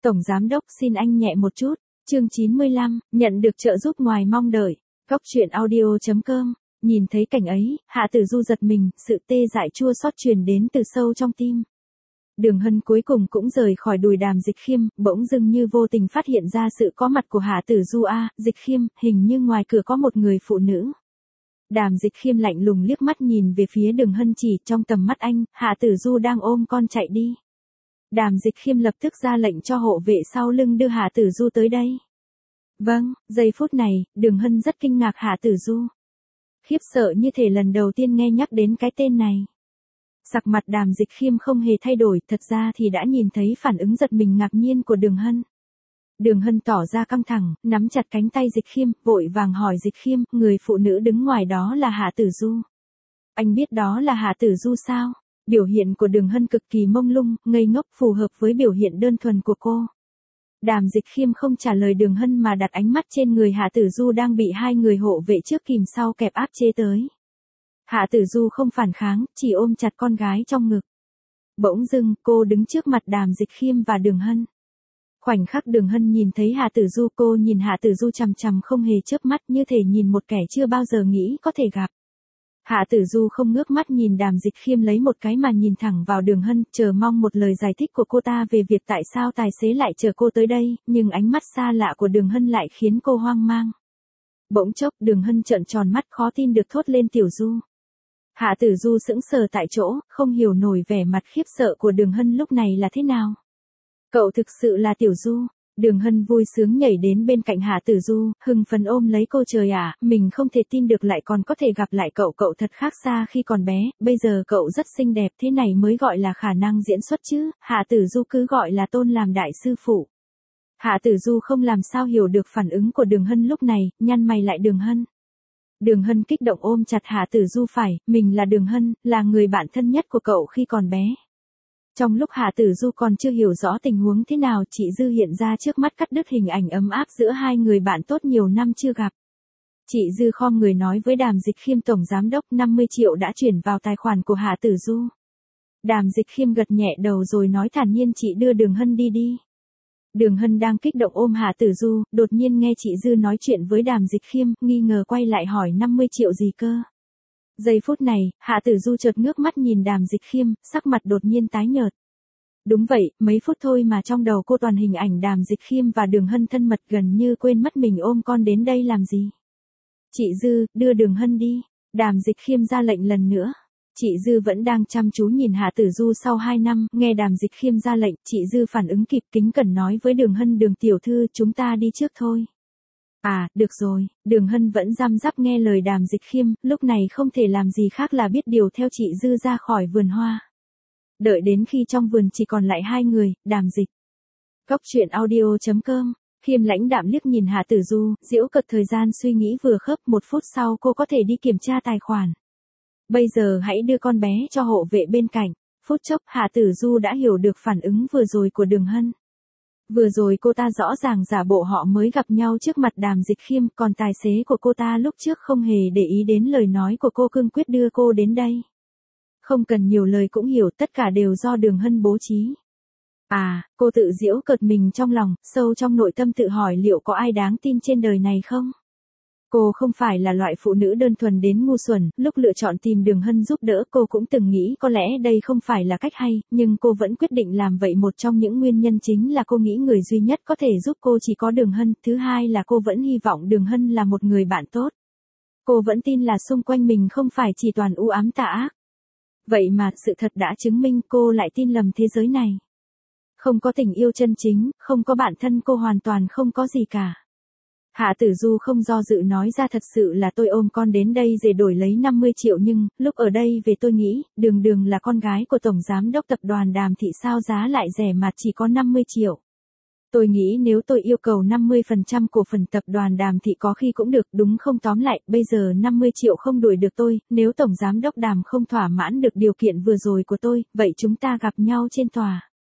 Tổng Giám đốc xin anh nhẹ một chút. Chương 95, nhận được trợ giúp ngoài mong đợi. Góc truyện audio.com. Nhìn thấy cảnh ấy, Hạ Tử Du giật mình, sự tê dại chua xót truyền đến từ sâu trong tim. Đường Hân cuối cùng cũng rời khỏi đùi Đàm Dịch Khiêm, bỗng dưng như vô tình phát hiện ra sự có mặt của Hạ Tử Du. Dịch Khiêm, hình như ngoài cửa có một người phụ nữ. Đàm Dịch Khiêm lạnh lùng liếc mắt nhìn về phía Đường Hân, chỉ trong tầm mắt anh, Hạ Tử Du đang ôm con chạy đi. Đàm Dịch Khiêm lập tức ra lệnh cho hộ vệ sau lưng đưa Hạ Tử Du tới đây. Vâng, giây phút này, Đường Hân rất kinh ngạc Hạ Tử Du. Khiếp sợ như thể lần đầu tiên nghe nhắc đến cái tên này. Sắc mặt Đàm Dịch Khiêm không hề thay đổi, thật ra thì đã nhìn thấy phản ứng giật mình ngạc nhiên của Đường Hân. Đường Hân tỏ ra căng thẳng, nắm chặt cánh tay Dịch Khiêm, vội vàng hỏi Dịch Khiêm, người phụ nữ đứng ngoài đó là Hạ Tử Du. Anh biết đó là Hạ Tử Du sao? Biểu hiện của Đường Hân cực kỳ mông lung, ngây ngốc, phù hợp với biểu hiện đơn thuần của cô. Đàm Dịch Khiêm không trả lời Đường Hân mà đặt ánh mắt trên người Hạ Tử Du đang bị hai người hộ vệ trước kìm sau kẹp áp chế tới. Hạ Tử Du không phản kháng, chỉ ôm chặt con gái trong ngực. Bỗng dưng, cô đứng trước mặt Đàm Dịch Khiêm và Đường Hân. Khoảnh khắc Đường Hân nhìn thấy Hạ Tử Du, cô nhìn Hạ Tử Du chằm chằm không hề chớp mắt, như thể nhìn một kẻ chưa bao giờ nghĩ có thể gặp. Hạ Tử Du không ngước mắt nhìn Đàm Dịch Khiêm lấy một cái mà nhìn thẳng vào Đường Hân, chờ mong một lời giải thích của cô ta về việc tại sao tài xế lại chở cô tới đây, nhưng ánh mắt xa lạ của Đường Hân lại khiến cô hoang mang. Bỗng chốc, Đường Hân trợn tròn mắt khó tin được thốt lên, Tiểu Du. Hạ Tử Du sững sờ tại chỗ, không hiểu nổi vẻ mặt khiếp sợ của Đường Hân lúc này là thế nào. Cậu thực sự là Tiểu Du. Đường Hân vui sướng nhảy đến bên cạnh Hạ Tử Du, hưng phấn ôm lấy cô. Trời ạ, mình không thể tin được lại còn có thể gặp lại cậu. Cậu thật khác xa khi còn bé, bây giờ cậu rất xinh đẹp, thế này mới gọi là khả năng diễn xuất chứ. Hạ Tử Du cứ gọi là tôn làm đại sư phụ. Hạ Tử Du không làm sao hiểu được phản ứng của Đường Hân lúc này, nhăn mày lại. Đường Hân. Đường Hân kích động ôm chặt Hạ Tử Du, phải, mình là Đường Hân, là người bạn thân nhất của cậu khi còn bé. Trong lúc Hạ Tử Du còn chưa hiểu rõ tình huống thế nào, chị Dư hiện ra trước mắt cắt đứt hình ảnh ấm áp giữa hai người bạn tốt nhiều năm chưa gặp. Chị Dư khom người nói với Đàm Dịch Khiêm, Tổng Giám đốc, 50 triệu đã chuyển vào tài khoản của Hạ Tử Du. Đàm Dịch Khiêm gật nhẹ đầu rồi nói thản nhiên, chị đưa Đường Hân đi đi. Đường Hân đang kích động ôm Hạ Tử Du, đột nhiên nghe chị Dư nói chuyện với Đàm Dịch Khiêm, nghi ngờ quay lại hỏi 50 triệu gì cơ. Giây phút này, Hạ Tử Du chợt ngước mắt nhìn Đàm Dịch Khiêm, sắc mặt đột nhiên tái nhợt. Đúng vậy, mấy phút thôi mà trong đầu cô toàn hình ảnh Đàm Dịch Khiêm và Đường Hân thân mật, gần như quên mất mình ôm con đến đây làm gì. Chị Dư, đưa Đường Hân đi. Đàm Dịch Khiêm ra lệnh lần nữa. Chị Dư vẫn đang chăm chú nhìn Hạ Tử Du sau 2 năm, nghe Đàm Dịch Khiêm ra lệnh, chị Dư phản ứng kịp, kính cẩn nói với Đường Hân, Đường tiểu thư, chúng ta đi trước thôi. À, được rồi. Đường Hân vẫn răm rắp nghe lời Đàm Dịch Khiêm, lúc này không thể làm gì khác là biết điều theo chị Dư ra khỏi vườn hoa. Đợi đến khi trong vườn chỉ còn lại hai người, Đàm Dịch. Góc truyện audio.com. Khiêm lãnh đạm liếc nhìn Hạ Tử Du, giễu cợt, thời gian suy nghĩ vừa khớp, 1 phút sau cô có thể đi kiểm tra tài khoản. Bây giờ hãy đưa con bé cho hộ vệ bên cạnh. Phút chốc, Hạ Tử Du đã hiểu được phản ứng vừa rồi của Đường Hân. Vừa rồi cô ta rõ ràng giả bộ họ mới gặp nhau trước mặt Đàm Dịch Khiêm, còn tài xế của cô ta lúc trước không hề để ý đến lời nói của cô, cương quyết đưa cô đến đây. Không cần nhiều lời cũng hiểu, tất cả đều do Đường Hân bố trí. À, cô tự giễu cợt mình trong lòng, sâu trong nội tâm tự hỏi liệu có ai đáng tin trên đời này không? Cô không phải là loại phụ nữ đơn thuần đến ngu xuẩn, lúc lựa chọn tìm Đường Hân giúp đỡ cô cũng từng nghĩ có lẽ đây không phải là cách hay, nhưng cô vẫn quyết định làm vậy. Một trong những nguyên nhân chính là cô nghĩ người duy nhất có thể giúp cô chỉ có Đường Hân, thứ hai là cô vẫn hy vọng Đường Hân là một người bạn tốt. Cô vẫn tin là xung quanh mình không phải chỉ toàn u ám tà ác. Vậy mà, sự thật đã chứng minh cô lại tin lầm thế giới này. Không có tình yêu chân chính, không có bạn thân, cô hoàn toàn không có gì cả. Hạ Tử Du không do dự nói ra, thật sự là tôi ôm con đến đây để đổi lấy 50 triệu, nhưng, lúc ở đây về tôi nghĩ, Đường là con gái của Tổng Giám đốc tập đoàn Đàm Thị, sao giá lại rẻ mà chỉ có 50 triệu. Tôi nghĩ nếu tôi yêu cầu 50% cổ phần tập đoàn Đàm Thị có khi cũng được, đúng không? Tóm lại, bây giờ 50 triệu không đuổi được tôi, nếu Tổng Giám đốc Đàm không thỏa mãn được điều kiện vừa rồi của tôi, vậy chúng ta gặp nhau trên tòa.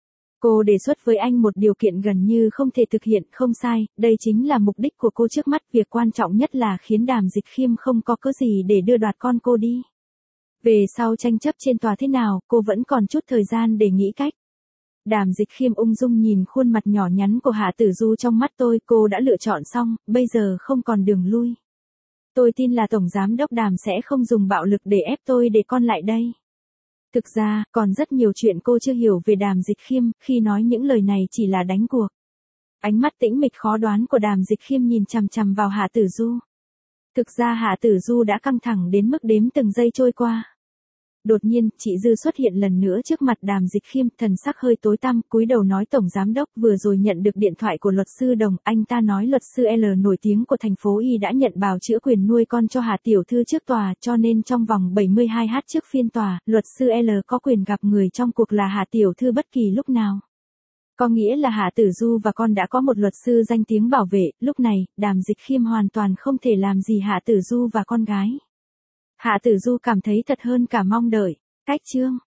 Cô đề xuất với anh một điều kiện gần như không thể thực hiện, không sai, đây chính là mục đích của cô trước mắt, việc quan trọng nhất là khiến Đàm Dịch Khiêm không có cớ gì để đưa đoạt con cô đi. Về sau tranh chấp trên tòa thế nào, cô vẫn còn chút thời gian để nghĩ cách. Đàm Dịch Khiêm ung dung nhìn khuôn mặt nhỏ nhắn của Hạ Tử Du trong mắt tôi, cô đã lựa chọn xong, bây giờ không còn đường lui. Tôi tin là Tổng Giám đốc Đàm sẽ không dùng bạo lực để ép tôi để con lại đây. Thực ra, còn rất nhiều chuyện cô chưa hiểu về Đàm Dịch Khiêm, khi nói những lời này chỉ là đánh cuộc. Ánh mắt tĩnh mịch khó đoán của Đàm Dịch Khiêm nhìn chằm chằm vào Hạ Tử Du. Thực ra Hạ Tử Du đã căng thẳng đến mức đếm từng giây trôi qua. Đột nhiên, chị Dư xuất hiện lần nữa trước mặt Đàm Dịch Khiêm, thần sắc hơi tối tăm, cúi đầu nói Tổng Giám đốc vừa rồi nhận được điện thoại của luật sư Đồng, anh ta nói luật sư L nổi tiếng của thành phố Y đã nhận bào chữa quyền nuôi con cho Hà Tiểu Thư trước tòa, cho nên trong vòng 72h trước phiên tòa, luật sư L có quyền gặp người trong cuộc là Hà Tiểu Thư bất kỳ lúc nào. Có nghĩa là Hạ Tử Du và con đã có một luật sư danh tiếng bảo vệ, lúc này, Đàm Dịch Khiêm hoàn toàn không thể làm gì Hạ Tử Du và con gái. Hạ Tử Du cảm thấy thật hơn cả mong đợi. Cách chương